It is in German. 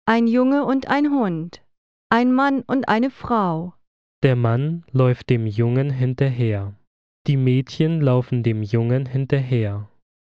Ein Junge und ein Hund. Ein Mann und eine Frau. Der Mann läuft dem Jungen hinterher. Die Mädchen laufen dem Jungen hinterher.